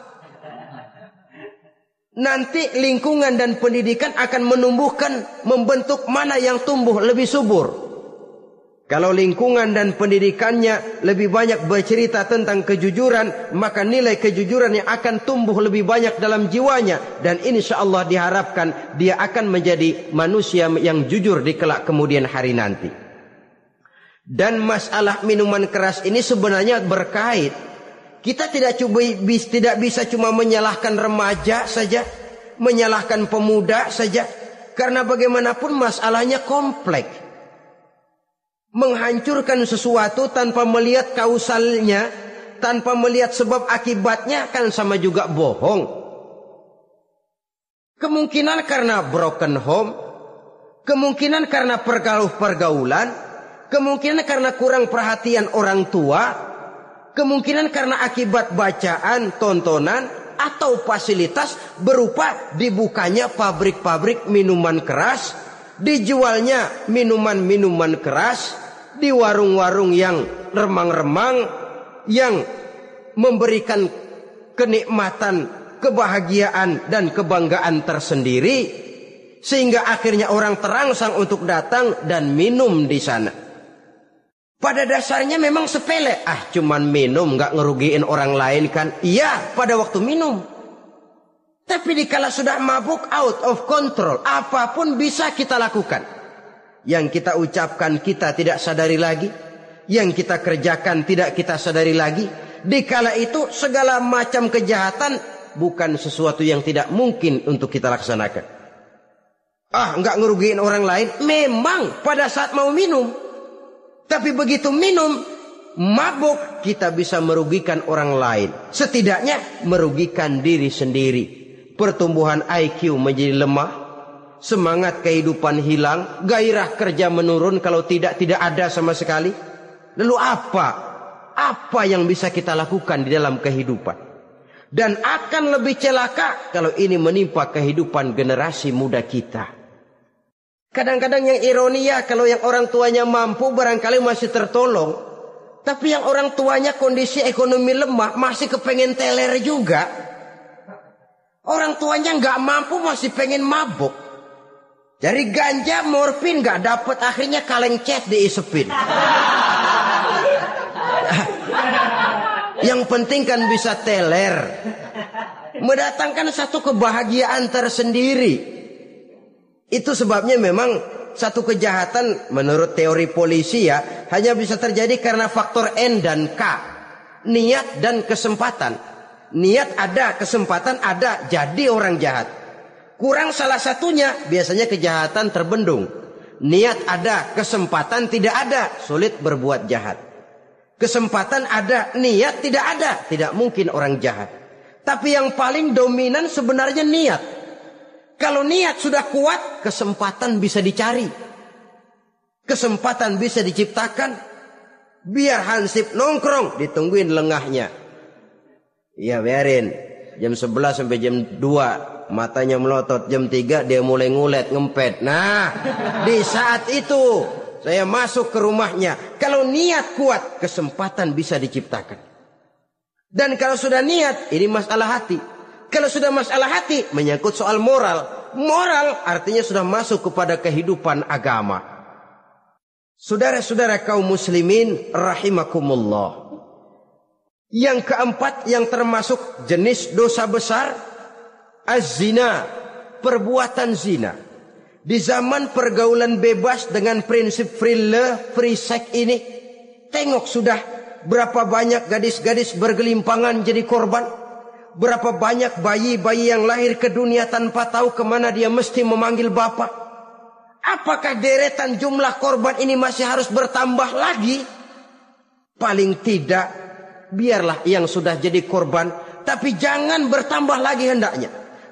Nanti lingkungan dan pendidikan akan menumbuhkan, membentuk mana yang tumbuh lebih subur. Kalau lingkungan dan pendidikannya lebih banyak bercerita tentang kejujuran, maka nilai kejujuran yang akan tumbuh lebih banyak dalam jiwanya. Dan insya Allah diharapkan dia akan menjadi manusia yang jujur di kelak kemudian hari nanti. Dan masalah minuman keras ini sebenarnya berkait. Kita tidak bisa cuma menyalahkan remaja saja, menyalahkan pemuda saja. Karena bagaimanapun masalahnya kompleks. Menghancurkan sesuatu tanpa melihat kausalnya, tanpa melihat sebab akibatnya kan sama juga bohong. Kemungkinan karena broken home, kemungkinan karena pergaulan, kemungkinan karena kurang perhatian orang tua, kemungkinan karena akibat bacaan, tontonan, atau fasilitas berupa dibukanya pabrik-pabrik minuman keras, dijualnya minuman-minuman keras di warung-warung yang remang-remang, yang memberikan kenikmatan, kebahagiaan dan kebanggaan tersendiri, sehingga akhirnya orang terangsang untuk datang dan minum di sana. Pada dasarnya memang sepele, cuman minum, nggak ngerugiin orang lain kan? Iya, pada waktu minum. Tapi dikala sudah mabuk, out of control, apapun bisa kita lakukan. Yang kita ucapkan kita tidak sadari lagi, yang kita kerjakan tidak kita sadari lagi. Dikala itu segala macam kejahatan bukan sesuatu yang tidak mungkin untuk kita laksanakan. Nggak ngerugiin orang lain, memang pada saat mau minum. Tapi begitu minum, mabuk, kita bisa merugikan orang lain. Setidaknya merugikan diri sendiri. Pertumbuhan IQ menjadi lemah, semangat kehidupan hilang, gairah kerja menurun, kalau tidak ada sama sekali. Lalu apa yang bisa kita lakukan di dalam kehidupan? Dan akan lebih celaka kalau ini menimpa kehidupan generasi muda kita. Kadang-kadang yang ironi ya, kalau yang orang tuanya mampu barangkali masih tertolong. Tapi yang orang tuanya kondisi ekonomi lemah masih kepengen teler juga. Orang tuanya nggak mampu masih pengen mabuk. Dari ganja, morfin nggak dapat, akhirnya kaleng cet diisepin. Yang penting kan bisa teler, mendatangkan satu kebahagiaan tersendiri. Itu sebabnya memang satu kejahatan menurut teori polisi ya hanya bisa terjadi karena faktor N dan K, niat dan kesempatan. Niat ada, kesempatan ada, jadi orang jahat. Kurang salah satunya, biasanya kejahatan terbendung. Niat ada, kesempatan tidak ada, sulit berbuat jahat. Kesempatan ada, niat tidak ada, tidak mungkin orang jahat. Tapi yang paling dominan sebenarnya niat. Kalau niat sudah kuat, kesempatan bisa dicari. Kesempatan bisa diciptakan. Biar Hansip nongkrong, ditungguin lengahnya. Iya biarin, jam 11 sampai jam 2. Matanya melotot, jam 3 dia mulai ngulet, ngempet. Nah, di saat itu saya masuk ke rumahnya. Kalau niat kuat, kesempatan bisa diciptakan. Dan kalau sudah niat, ini masalah hati. Kalau sudah masalah hati, menyangkut soal moral. Moral artinya sudah masuk kepada kehidupan agama. Saudara-saudara kaum muslimin rahimakumullah. Yang keempat yang termasuk jenis dosa besar, az-zina, perbuatan zina. Di zaman pergaulan bebas dengan prinsip free love, free sex ini, tengok sudah berapa banyak gadis-gadis bergelimpangan jadi korban. Berapa banyak bayi-bayi yang lahir ke dunia tanpa tahu kemana dia mesti memanggil bapak. Apakah deretan jumlah korban ini masih harus bertambah lagi? Paling tidak, biarlah yang sudah jadi korban, tapi jangan bertambah lagi hendaknya.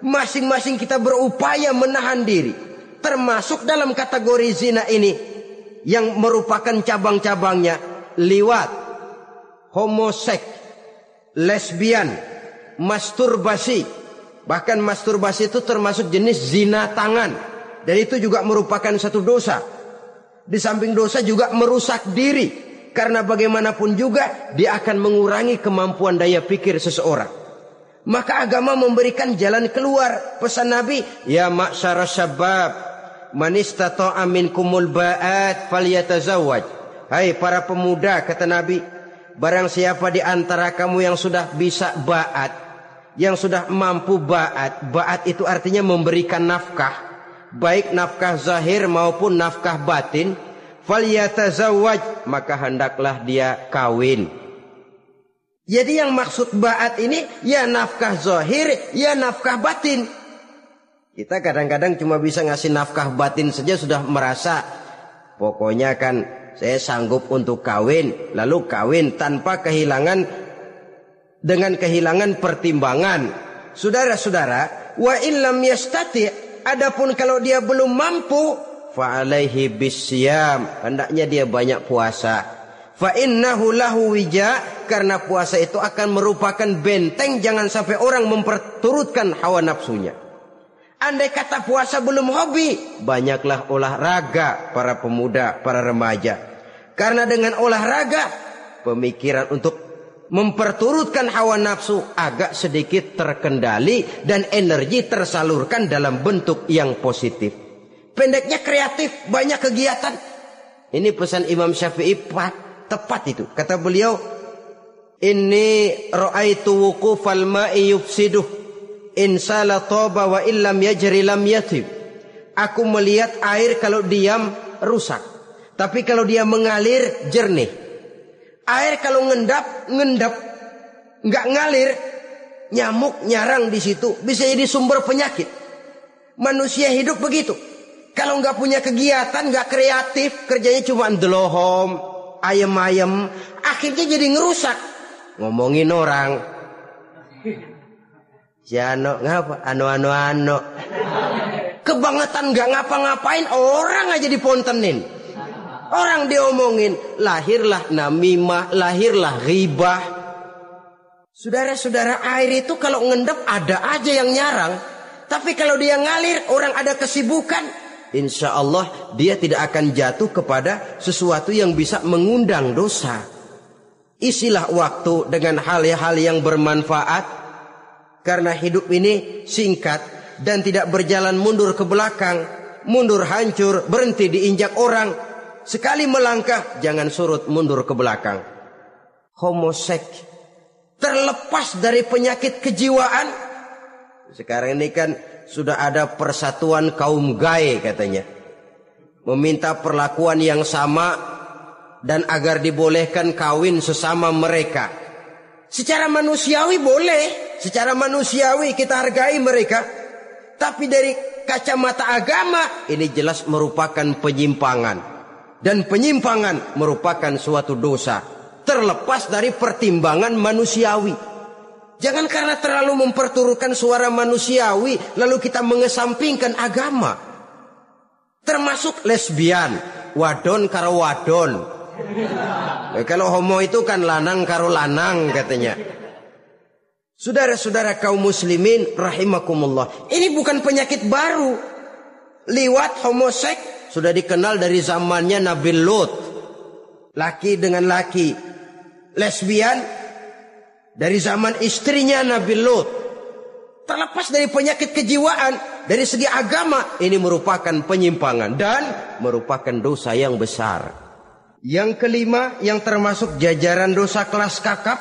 Masing-masing kita berupaya menahan diri. Termasuk dalam kategori zina ini, yang merupakan cabang-cabangnya liwat, homoseks, lesbian, masturbasi. Bahkan masturbasi itu termasuk jenis zina tangan, dan itu juga merupakan satu dosa. Di samping dosa juga merusak diri, karena bagaimanapun juga dia akan mengurangi kemampuan daya pikir seseorang. Maka agama memberikan jalan keluar. Pesan Nabi, ya ma'syara syabab, man istata'a minkumul ba'at falyatazawwaj. Hai para pemuda, kata Nabi, barang siapa di antara kamu yang sudah bisa ba'at, yang sudah mampu ba'at. Ba'at itu artinya memberikan nafkah, baik nafkah zahir maupun nafkah batin. Falyatazawwaj, maka hendaklah dia kawin. Jadi yang maksud ba'at ini ya nafkah zahir, ya nafkah batin. Kita kadang-kadang cuma bisa ngasih nafkah batin saja sudah merasa pokoknya kan saya sanggup untuk kawin, lalu kawin tanpa dengan kehilangan pertimbangan. Saudara-saudara, wa illam yastati, adapun kalau dia belum mampu, fa alaihi bisyam, hendaknya dia banyak puasa. Fa innahu lahu wija, karena puasa itu akan merupakan benteng jangan sampai orang memperturutkan hawa nafsunya. Andai kata puasa belum hobi, banyaklah olahraga para pemuda, para remaja. Karena dengan olahraga, pemikiran untuk memperturutkan hawa nafsu agak sedikit terkendali dan energi tersalurkan dalam bentuk yang positif. Pendeknya kreatif, banyak kegiatan. Ini pesan Imam Syafi'i tepat itu. Kata beliau, inni ra'aitu wuqufal ma'i yufsiduh in sala taba wa illam yajri lam yatib. Aku melihat air kalau diam rusak, tapi kalau dia mengalir jernih. Air kalau ngendap nggak ngalir, nyamuk nyarang di situ, bisa jadi sumber penyakit. Manusia hidup begitu. Kalau nggak punya kegiatan, nggak kreatif, kerjanya cuma ndelohom, ayam-ayam, akhirnya jadi ngerusak. Ngomongin orang, si ano ngapa, ano, kebangetan nggak ngapa-ngapain, orang aja dipontenin, orang diomongin, lahirlah namimah, lahirlah ghibah. Saudara-saudara, air itu kalau ngendap ada aja yang nyarang, tapi kalau dia ngalir, orang ada kesibukan, insya Allah dia tidak akan jatuh kepada sesuatu yang bisa mengundang dosa. Isilah waktu dengan hal-hal yang bermanfaat, karena hidup ini singkat dan tidak berjalan mundur ke belakang, mundur hancur, berhenti diinjak orang. Sekali melangkah jangan surut mundur ke belakang. Homoseks terlepas dari penyakit kejiwaan. Sekarang ini kan sudah ada persatuan kaum gay katanya, meminta perlakuan yang sama dan agar dibolehkan kawin sesama mereka. Secara manusiawi boleh, secara manusiawi kita hargai mereka, tapi dari kacamata agama ini jelas merupakan penyimpangan, dan penyimpangan merupakan suatu dosa terlepas dari pertimbangan manusiawi. Jangan karena terlalu memperturutkan suara manusiawi lalu kita mengesampingkan agama. Termasuk lesbian, wadon karo wadon. Kalau homo itu kan lanang karo lanang katanya. Saudara-saudara kaum muslimin rahimakumullah, ini bukan penyakit baru. Liwat, homoseks sudah dikenal dari zamannya Nabi Lut, laki dengan laki. Lesbian dari zaman istrinya Nabi Lut. Terlepas dari penyakit kejiwaan, dari segi agama ini merupakan penyimpangan dan merupakan dosa yang besar. Yang kelima, yang termasuk jajaran dosa kelas kakap,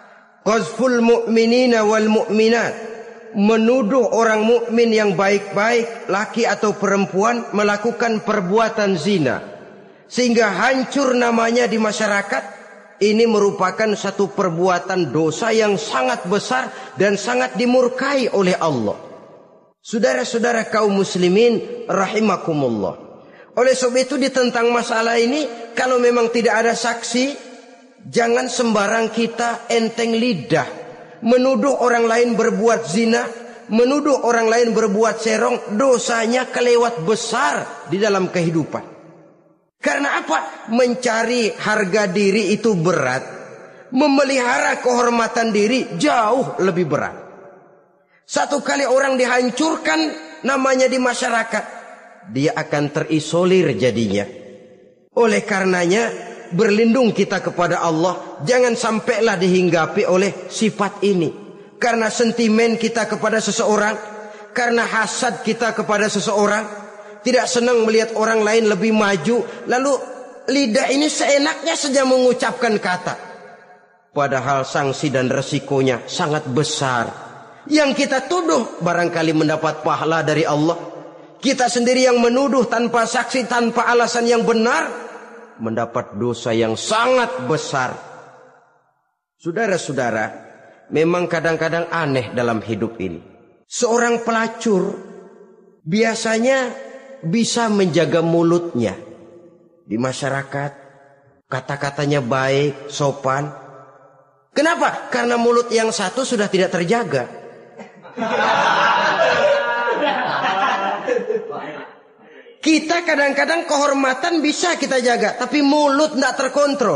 qazful mu'minina wal mu'minat, menuduh orang mukmin yang baik-baik, laki atau perempuan, melakukan perbuatan zina sehingga hancur namanya di masyarakat. Ini merupakan satu perbuatan dosa yang sangat besar dan sangat dimurkai oleh Allah. Saudara-saudara kaum muslimin rahimakumullah. Oleh sebab itu tentang masalah ini, kalau memang tidak ada saksi, jangan sembarang kita enteng lidah menuduh orang lain berbuat zina, menuduh orang lain berbuat serong. Dosanya kelewat besar di dalam kehidupan. Karena apa? Mencari harga diri itu berat. Memelihara kehormatan diri jauh lebih berat. Satu kali orang dihancurkan namanya di masyarakat, dia akan terisolir jadinya. Oleh karenanya, berlindung kita kepada Allah. Jangan sampailah dihinggapi oleh sifat ini. Karena sentimen kita kepada seseorang, karena hasad kita kepada seseorang, tidak senang melihat orang lain lebih maju, lalu lidah ini seenaknya saja mengucapkan kata. Padahal sanksi dan resikonya sangat besar. Yang kita tuduh barangkali mendapat pahala dari Allah. Kita sendiri yang menuduh tanpa saksi, tanpa alasan yang benar, mendapat dosa yang sangat besar. Saudara-saudara, memang kadang-kadang aneh dalam hidup ini. Seorang pelacur biasanya bisa menjaga mulutnya di masyarakat, kata-katanya baik, sopan. Kenapa? Karena mulut yang satu sudah tidak terjaga. Kita kadang-kadang kehormatan bisa kita jaga, tapi mulut tidak terkontrol.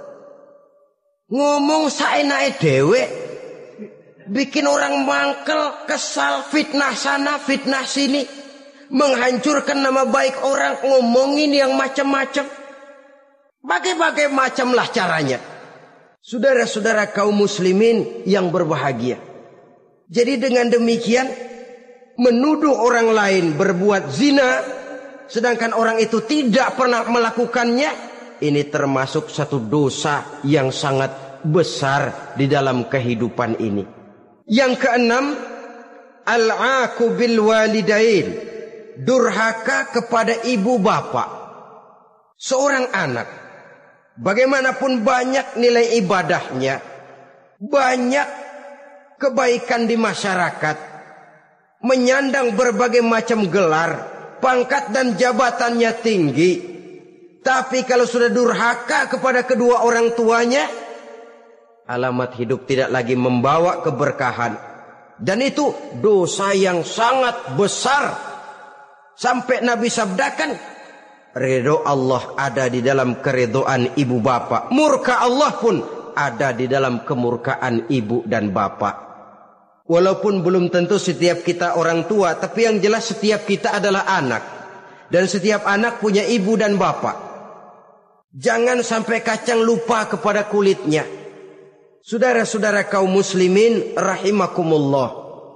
Ngomong saenake dhewe, bikin orang mangkel, kesal, fitnah sana, fitnah sini, menghancurkan nama baik orang, ngomongin yang macam-macam. Bagai-bagai macamlah caranya. Saudara-saudara kaum muslimin yang berbahagia. Jadi dengan demikian, menuduh orang lain berbuat zina, sedangkan orang itu tidak pernah melakukannya, ini termasuk satu dosa yang sangat besar di dalam kehidupan ini. Yang keenam, al-'aqu bil walidain, durhaka kepada ibu bapak. Seorang anak, bagaimanapun banyak nilai ibadahnya, banyak kebaikan di masyarakat, menyandang berbagai macam gelar, pangkat dan jabatannya tinggi, tapi kalau sudah durhaka kepada kedua orang tuanya, alamat hidup tidak lagi membawa keberkahan. Dan itu dosa yang sangat besar. Sampai Nabi sabdakan, ridho Allah ada di dalam keridhaan ibu bapak, murka Allah pun ada di dalam kemurkaan ibu dan bapak. Walaupun belum tentu setiap kita orang tua, tapi yang jelas setiap kita adalah anak. Dan setiap anak punya ibu dan bapak. Jangan sampai kacang lupa kepada kulitnya. Saudara-saudara kaum muslimin rahimakumullah,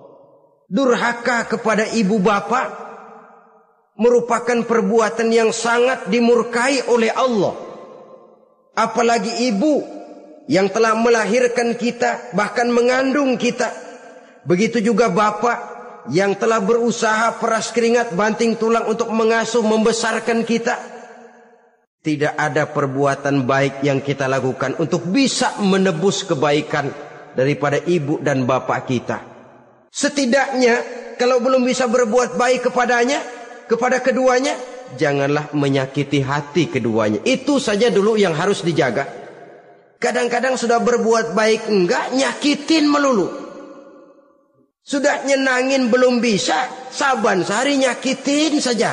durhaka kepada ibu bapak merupakan perbuatan yang sangat dimurkai oleh Allah. Apalagi ibu yang telah melahirkan kita, bahkan mengandung kita. Begitu juga bapak yang telah berusaha peras keringat banting tulang untuk mengasuh membesarkan kita. Tidak ada perbuatan baik yang kita lakukan untuk bisa menebus kebaikan daripada ibu dan bapak kita. Setidaknya kalau belum bisa berbuat baik kepadanya, kepada keduanya, janganlah menyakiti hati keduanya. Itu saja dulu yang harus dijaga. Kadang-kadang sudah berbuat baik enggak, nyakitin melulu. Sudah nyenangin belum bisa, saban sehari nyakitin saja.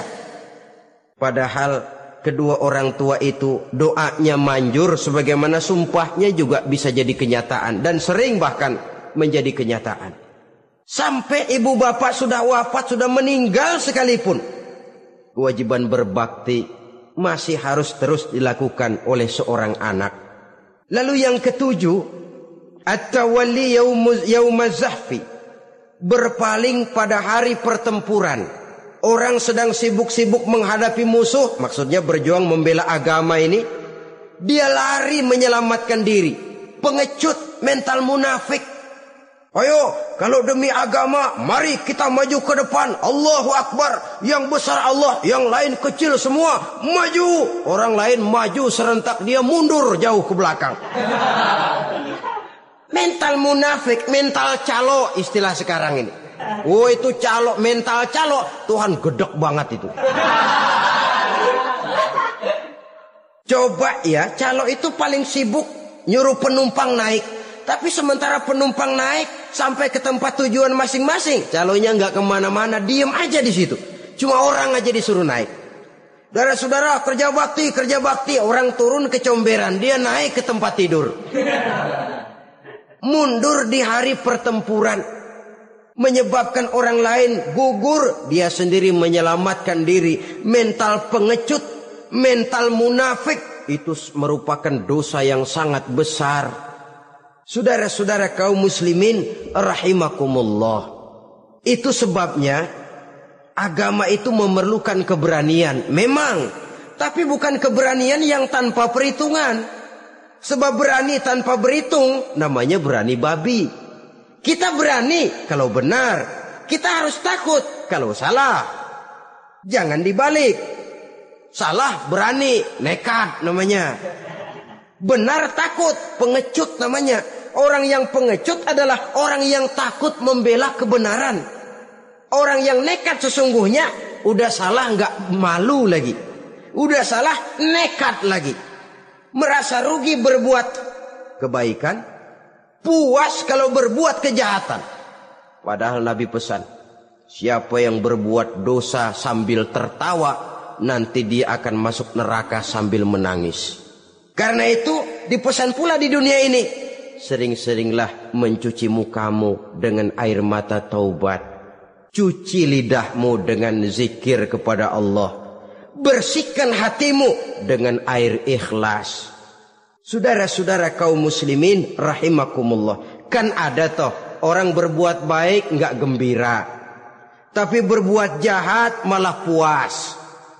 Padahal kedua orang tua itu doanya manjur, sebagaimana sumpahnya juga bisa jadi kenyataan. Dan sering bahkan menjadi kenyataan. Sampai ibu bapak sudah wafat, sudah meninggal sekalipun, kewajiban berbakti masih harus terus dilakukan oleh seorang anak. Lalu yang ketujuh, at-tawalli yaumaz zahfi, berpaling pada hari pertempuran. Orang sedang sibuk-sibuk menghadapi musuh, maksudnya berjuang membela agama ini, dia lari menyelamatkan diri. Pengecut, mental munafik. Ayo, kalau demi agama, mari kita maju ke depan. Allahu Akbar, yang besar Allah, yang lain kecil semua, maju. Orang lain maju serentak, dia mundur jauh ke belakang. Mental munafik, mental calo istilah sekarang ini. Oh, itu calo, mental calo. Tuhan gedek banget itu. Coba ya, calo itu paling sibuk nyuruh penumpang naik. Tapi sementara penumpang naik sampai ke tempat tujuan masing-masing, calonya nggak kemana-mana, diem aja di situ. Cuma orang aja disuruh naik. Saudara-saudara, kerja bakti. Orang turun ke comberan, dia naik ke tempat tidur. Mundur di hari pertempuran. Menyebabkan orang lain gugur, dia sendiri menyelamatkan diri. Mental pengecut, mental munafik, itu merupakan dosa yang sangat besar. Saudara-saudara kaum muslimin rahimakumullah. Itu sebabnya agama itu memerlukan keberanian. Memang, tapi bukan keberanian yang tanpa perhitungan. Sebab berani tanpa berhitung namanya berani babi. Kita berani kalau benar, kita harus takut kalau salah. Jangan dibalik. Salah berani, nekat namanya. Benar takut, pengecut namanya. Orang yang pengecut adalah orang yang takut membela kebenaran. Orang yang nekat sesungguhnya udah salah nggak malu lagi. Udah salah nekat lagi. Merasa rugi berbuat kebaikan, puas kalau berbuat kejahatan. Padahal Nabi pesan, siapa yang berbuat dosa sambil tertawa, nanti dia akan masuk neraka sambil menangis. Karena itu dipesan pula di dunia ini, sering-seringlah mencuci mukamu dengan air mata taubat. Cuci lidahmu dengan zikir kepada Allah. Bersihkan hatimu dengan air ikhlas. Saudara-saudara kaum muslimin rahimakumullah. Kan ada toh orang berbuat baik enggak gembira, tapi berbuat jahat malah puas.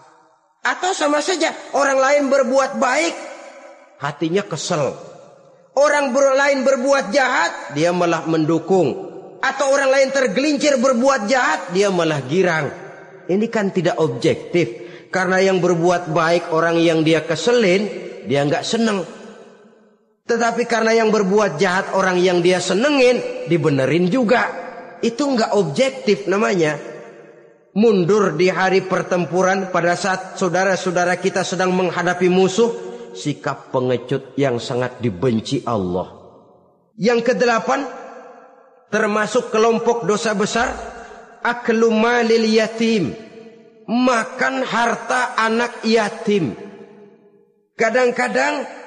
Atau sama saja orang lain berbuat baik, hatinya kesel. Orang lain berbuat jahat, dia malah mendukung. Atau orang lain tergelincir berbuat jahat, dia malah girang. Ini kan tidak objektif. Karena yang berbuat baik orang yang dia keselin, dia nggak seneng. Tetapi karena yang berbuat jahat orang yang dia senengin, dibenerin juga. Itu nggak objektif namanya. Mundur di hari pertempuran pada saat saudara-saudara kita sedang menghadapi musuh, sikap pengecut yang sangat dibenci Allah. Yang kedelapan, termasuk kelompok dosa besar, aklu malil yatim. Makan harta anak yatim. Kadang-kadang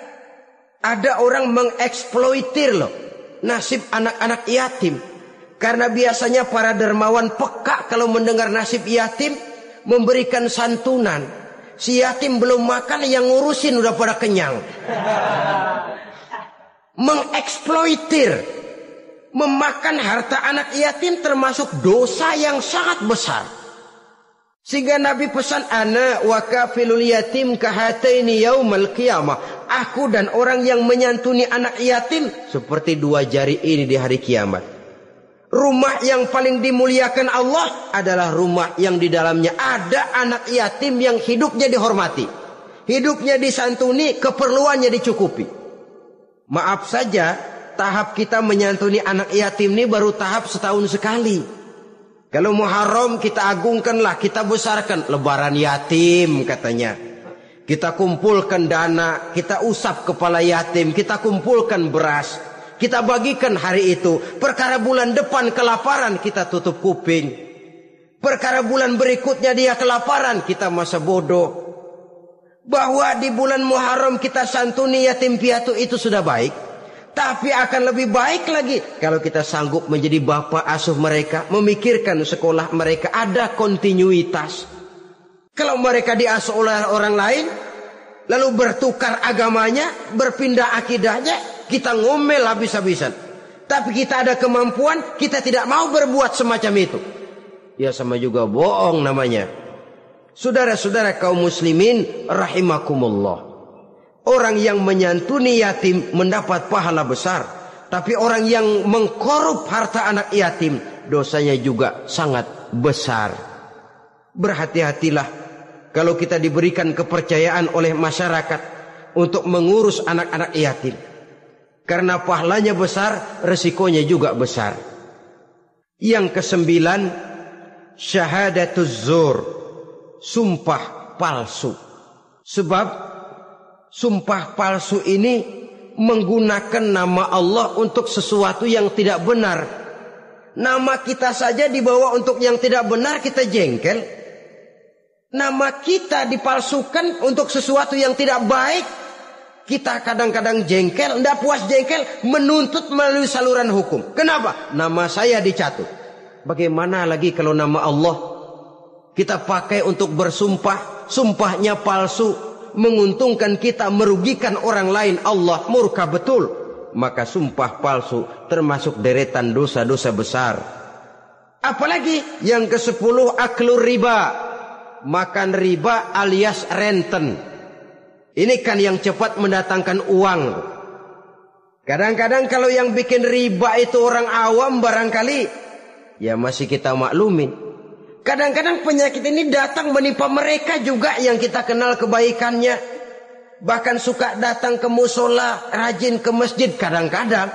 ada orang mengeksploitir loh nasib anak-anak yatim. Karena biasanya para dermawan peka kalau mendengar nasib yatim, memberikan santunan. Si yatim belum makan, yang ngurusin udah pada kenyang. Mengeksploitir, memakan harta anak yatim termasuk dosa yang sangat besar. Sehingga Nabi pesan, ana wa kafilul yatim kahataini yaumal qiyamah. Aku dan orang yang menyantuni anak yatim seperti dua jari ini di hari kiamat. Rumah yang paling dimuliakan Allah adalah rumah yang di dalamnya ada anak yatim yang hidupnya dihormati, hidupnya disantuni, keperluannya dicukupi. Maaf saja, tahap kita menyantuni anak yatim ini baru tahap setahun sekali. Kalau Muharram kita agungkanlah, kita besarkan. Lebaran yatim katanya. Kita kumpulkan dana, kita usap kepala yatim, kita kumpulkan beras, kita bagikan hari itu. Perkara bulan depan kelaparan, kita tutup kuping. Perkara bulan berikutnya dia kelaparan, kita masa bodoh. Bahwa di bulan Muharram kita santuni yatim piatu itu sudah baik. Tapi akan lebih baik lagi kalau kita sanggup menjadi bapak asuh mereka, memikirkan sekolah mereka, ada kontinuitas. Kalau mereka diasuh oleh orang lain, lalu bertukar agamanya, berpindah akidahnya, kita ngomel habis-habisan. Tapi kita ada kemampuan, kita tidak mau berbuat semacam itu. Ya sama juga bohong namanya. Saudara-saudara kaum muslimin rahimakumullah. Orang yang menyantuni yatim mendapat pahala besar. Tapi orang yang mengkorup harta anak yatim, dosanya juga sangat besar. Berhati-hatilah kalau kita diberikan kepercayaan oleh masyarakat untuk mengurus anak-anak yatim. Karena pahalanya besar, resikonya juga besar. Yang kesembilan, syahadatuz zur, sumpah palsu. Sebab sumpah palsu ini menggunakan nama Allah untuk sesuatu yang tidak benar. Nama kita saja dibawa untuk yang tidak benar, kita jengkel. Nama kita dipalsukan untuk sesuatu yang tidak baik. Kita kadang-kadang jengkel, tidak puas jengkel, menuntut melalui saluran hukum. Kenapa? Nama saya dicatut. Bagaimana lagi kalau nama Allah kita pakai untuk bersumpah, sumpahnya palsu, menguntungkan kita, merugikan orang lain, Allah murka betul. Maka sumpah palsu termasuk deretan dosa-dosa besar. Apalagi yang ke-10, aklur riba, makan riba alias renten. Ini kan yang cepat mendatangkan uang. Kadang-kadang kalau yang bikin riba itu orang awam barangkali, ya masih kita maklumin. Kadang-kadang penyakit ini datang menimpa mereka juga yang kita kenal kebaikannya. Bahkan suka datang ke musola, rajin ke masjid. Kadang-kadang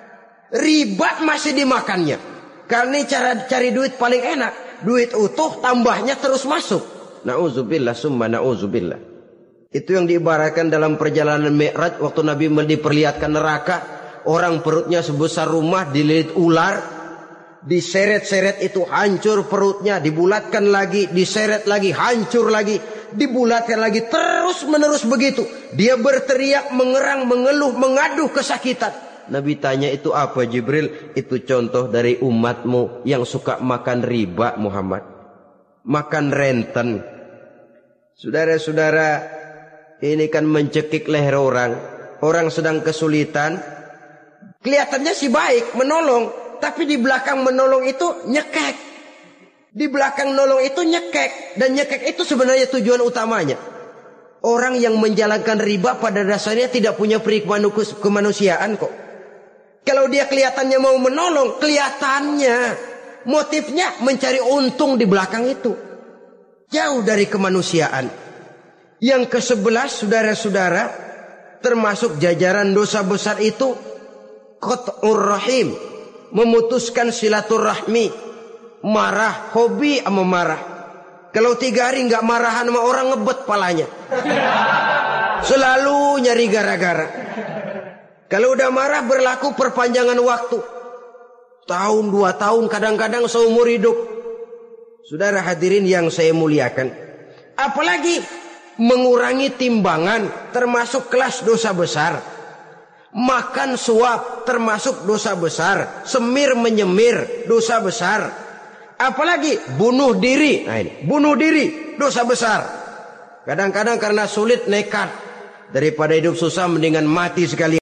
riba masih dimakannya. Karena cara cari duit paling enak. Duit utuh tambahnya terus masuk. Na'udzubillah summa na'udzubillah. Itu yang diibaratkan dalam perjalanan Mi'raj waktu Nabi diperlihatkan neraka. Orang perutnya sebesar rumah dililit ular. Diseret-seret itu hancur perutnya. Dibulatkan lagi, diseret lagi, hancur lagi. Dibulatkan lagi, terus menerus begitu. Dia berteriak, mengerang, mengeluh, mengaduh kesakitan. Nabi tanya, itu apa Jibril? Itu contoh dari umatmu yang suka makan riba Muhammad. Makan renten. Saudara-saudara, ini kan mencekik leher orang. Orang sedang kesulitan. Kelihatannya sih baik, menolong. Tapi di belakang menolong itu nyekek. Di belakang nolong itu nyekek. Dan nyekek itu sebenarnya tujuan utamanya. Orang yang menjalankan riba pada dasarnya tidak punya kemanusiaan kok. Kalau dia kelihatannya mau menolong, kelihatannya motifnya mencari untung di belakang itu. Jauh dari kemanusiaan. Yang ke-11, saudara-saudara, termasuk jajaran dosa besar itu qat'ur rahim, memutuskan silaturahmi. Marah, hobi sama marah. Kalau 3 hari nggak marahan sama orang, ngebet palanya. Selalu nyari gara-gara. Kalau udah marah berlaku perpanjangan waktu. Tahun, 2 tahun, kadang-kadang seumur hidup. Saudara hadirin yang saya muliakan. Apalagi mengurangi timbangan termasuk kelas dosa besar. Makan suap termasuk dosa besar. Semir menyemir dosa besar. Apalagi bunuh diri. Nah ini, bunuh diri dosa besar. Kadang-kadang karena sulit nekat. Daripada hidup susah mendingan mati sekali.